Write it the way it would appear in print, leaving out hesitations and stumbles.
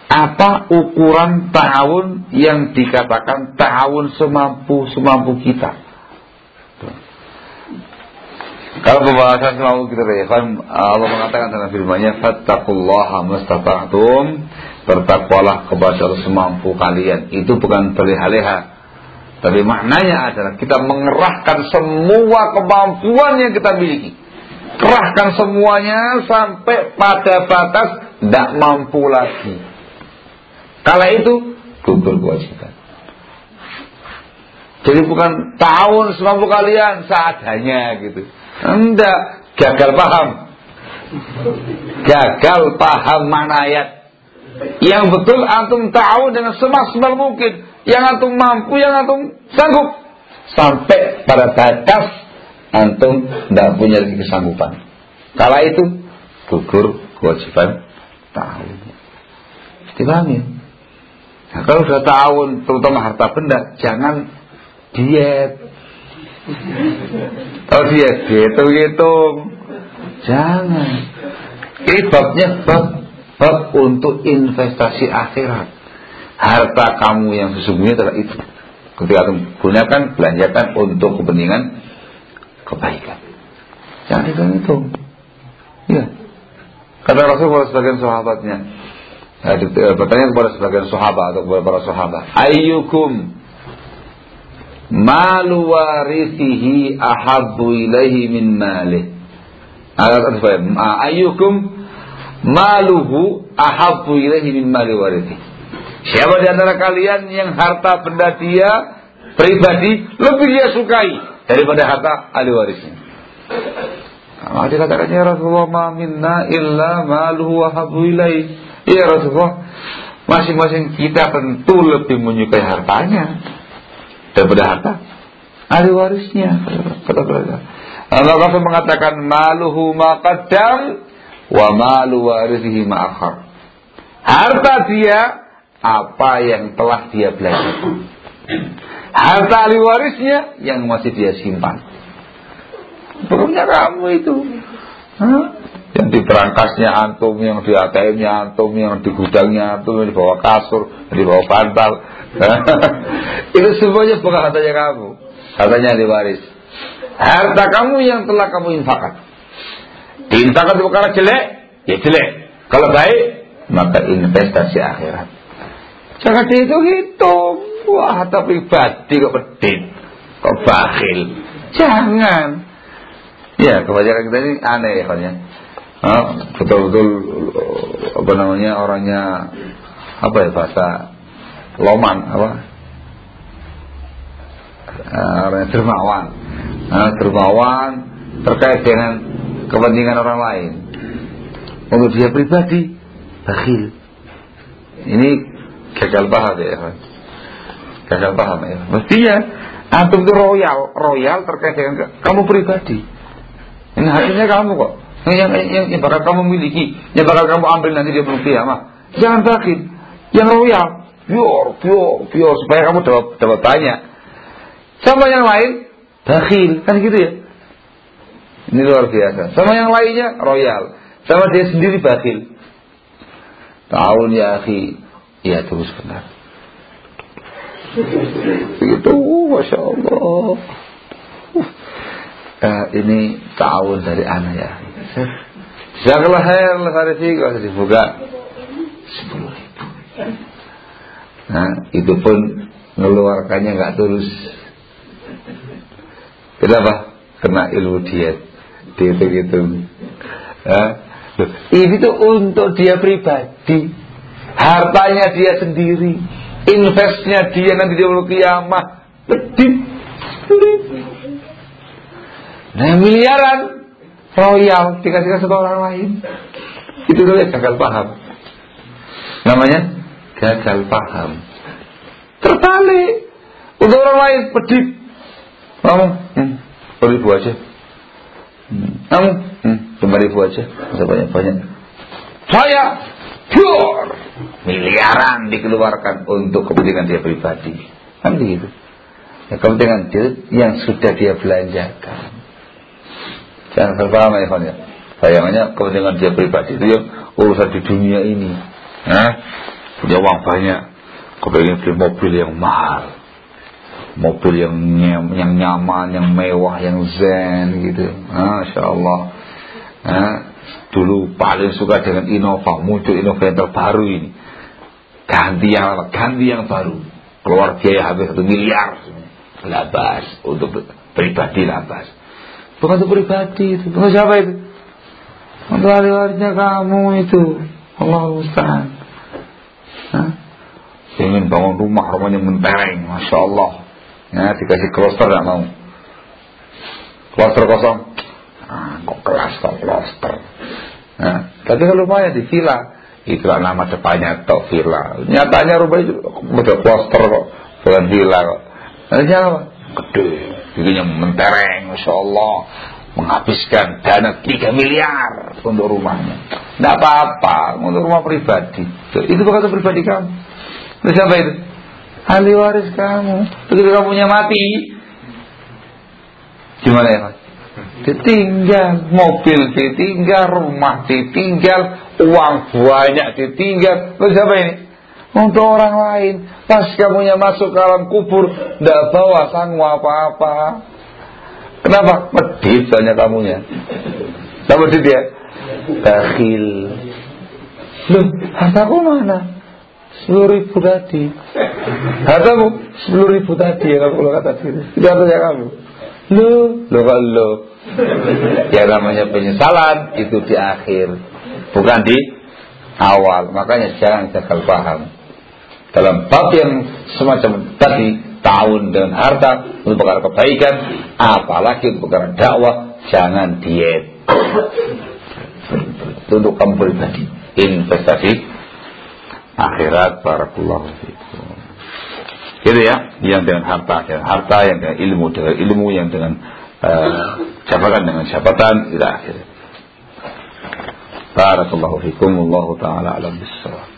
Apa ukuran ta'awun yang dikatakan ta'awun semampu kita? Kalau pembahasan semampu kita, kan Allah mengatakan dalam firman-Nya, fattaqullaha mastata'tum, bertakwalah kepada Allah semampu kalian. Itu bukan berleha-leha, tapi maknanya adalah kita mengerahkan semua kemampuan yang kita miliki. Kerahkan semuanya sampai pada batas tidak mampu lagi. Kala itu gugur kewajiban. Jadi bukan tahun semampu kalian seadanya gitu. Enggak, gagal paham makna ayat. Yang betul antum tahu dengan semaksimal mungkin, yang antum mampu, yang antum sanggup, sampai pada batas antum tidak punya lagi kesanggupan. Kala itu gugur kewajiban ta'awun. Dipahami? Nah, kalau sudah ta'awun terutama harta benda, jangan diet. Kalau diet hitung-hitung, jangan. Ini babnya bab untuk investasi akhirat. Harta kamu yang sesungguhnya adalah itu. Ketika kamu gunakan, belanjakan untuk kepentingan kebaikan. Jangan hitung-hitung. Ya. Kata Rasulullah sebagian sahabatnya, bertanya kepada sebagian sahabat atau kepada para sahabat, ayyukum malu warithihi ahabbu ilaihi min malih. Ayyukum maluhu ahabbu ilaihi min mali warithi. Siapa di antara kalian yang harta benda dia pribadi lebih dia sukai daripada harta ahli warisnya? Maka dikatakan, ya Rasulullah, ma minna illa maluhu ahabbu ilaihi. Ya Rasulullah, masing-masing kita tentu lebih menyukai hartanya daripada harta ahli warisnya. Allah Rasul mengatakan, maluhu ma qaddam wa malu warithihi ma akhar. Harta dia apa yang telah dia belanjakan. Harta ahli warisnya yang masih dia simpan. Pokoknya kamu itu, yang di berangkasnya antum, yang di ATM-nya antum, yang di gudangnya antum, yang di bawah kasur, yang di bawah bantal. Itu semuanya bukan hartanya kamu, hartanya ahli waris. Harta kamu yang telah kamu infakkan. Diinfakkan untuk perkara jelek, ya jelek. Kalau baik, maka investasi akhirat. Jangan dihitung-hitung. Wah, harta pribadi kok pedit, kok bakhil. Jangan. Ya, kebanyakan kita ini aneh ya, kan ya. Betul-betul apa namanya, orangnya apa ya, bahasa loman apa, orangnya dermawan terkait dengan kepentingan orang lain. Untuk dia pribadi bakhil. Ini gagal paham ya, kan? Gagal paham ya. Mestinya antum itu royal terkait dengan kamu pribadi. Ini hasilnya kamu kok. Yang bakal kamu miliki, yang bakal kamu ambil nanti di hari kiamat. Jangan bakhil. Yang royal, pure supaya kamu dapat banyak. Sama yang lain bakhil, kan gitu ya. Ini luar biasa. Sama yang lainnya royal, sama dia sendiri bakhil. Tahun ya akhi, ya terus benar. Begitu, masya Allah. Ini ta'awun dari anak ya. Jazakallah khair al-Farisi, kalau dibuka 10.000. Nah, itu pun mengeluarkannya nggak tulus. Kenapa? Kena ilmu diet. Dihitung-hitung. Ini tuh untuk dia pribadi, hartanya dia sendiri, investnya dia nanti di hari kiamat. Pedih. Nah, miliaran royal dikasihkan satu orang lain. Itu namanya gagal paham. Namanya gagal paham. Terbalik. Untuk orang lain pedih. Kamu 10.000 aja. Kamu 5.000 aja. Masa banyak-banyak. Saya pure miliaran dikeluarkan untuk kepentingan dia pribadi. Kan begitu. Ya, kepentingan dia yang sudah dia belanjakan. Jangan terpaham ya, Pak ya. Bayangannya kepentingan dia pribadi itu yang urusan di dunia ini. Nah, punya uang banyak, kepengen beli mobil yang mahal, mobil yang nyaman, yang mewah, yang zen gitu. Masya Allah. Dulu paling suka dengan Innova, muncul Innova yang terbaru ini, ganti yang baru, keluar biaya hampir 1 miliar, labas untuk pribadi, labas. Bukan untuk pribadi itu, bukan siapa itu? Untuk ahli warisnya kamu itu. Allah Ustaz. Ingin bangun rumahnya mentereng, Masya Allah. Dikasih kloster gak mau. Kloster kosong. Kok kloster. Tapi kalau lumayan di villa, itulah nama depannya tok villa. Nyatanya rumahnya udah kloster kok, bukan villa kok. Nanti apa? Gede, bikinnya mentereng, Masya Allah. Menghabiskan dana 3 miliar untuk rumahnya. Tidak apa-apa, untuk rumah pribadi. Itu bukan untuk pribadi kamu. Itu siapa itu? Ahli waris kamu. Begitu kamunya mati, gimana ya Pak? Ditinggal, mobil ditinggal, rumah ditinggal, uang banyak ditinggal. Itu siapa ini? Untuk orang lain. Pas kamunya masuk ke alam kubur, tidak bawa sanggup apa-apa. Kenapa? Medit soalnya kamunya. Tak medit ya? Bakhil. Loh, hartaku mana? 10.000 tadi. Hartamu 10.000 tadi ya kalau kata diri. Itu hartanya kamu. Loh. Ya namanya penyesalan itu di akhir, bukan di awal. Makanya jangan gagal paham. Dalam bab yang semacam tadi, tahun dengan harta untuk perkara kebaikan, apalagi untuk perkara dakwah, jangan diet. Untuk kamu pribadi, investasi akhirat. Barakallahu fiikum. Gitu ya, yang dengan harta, yang dengan ilmu, yang dengan jabatan ila akhir. Barakallahu fiikum. Wallahu taala alam bissawab.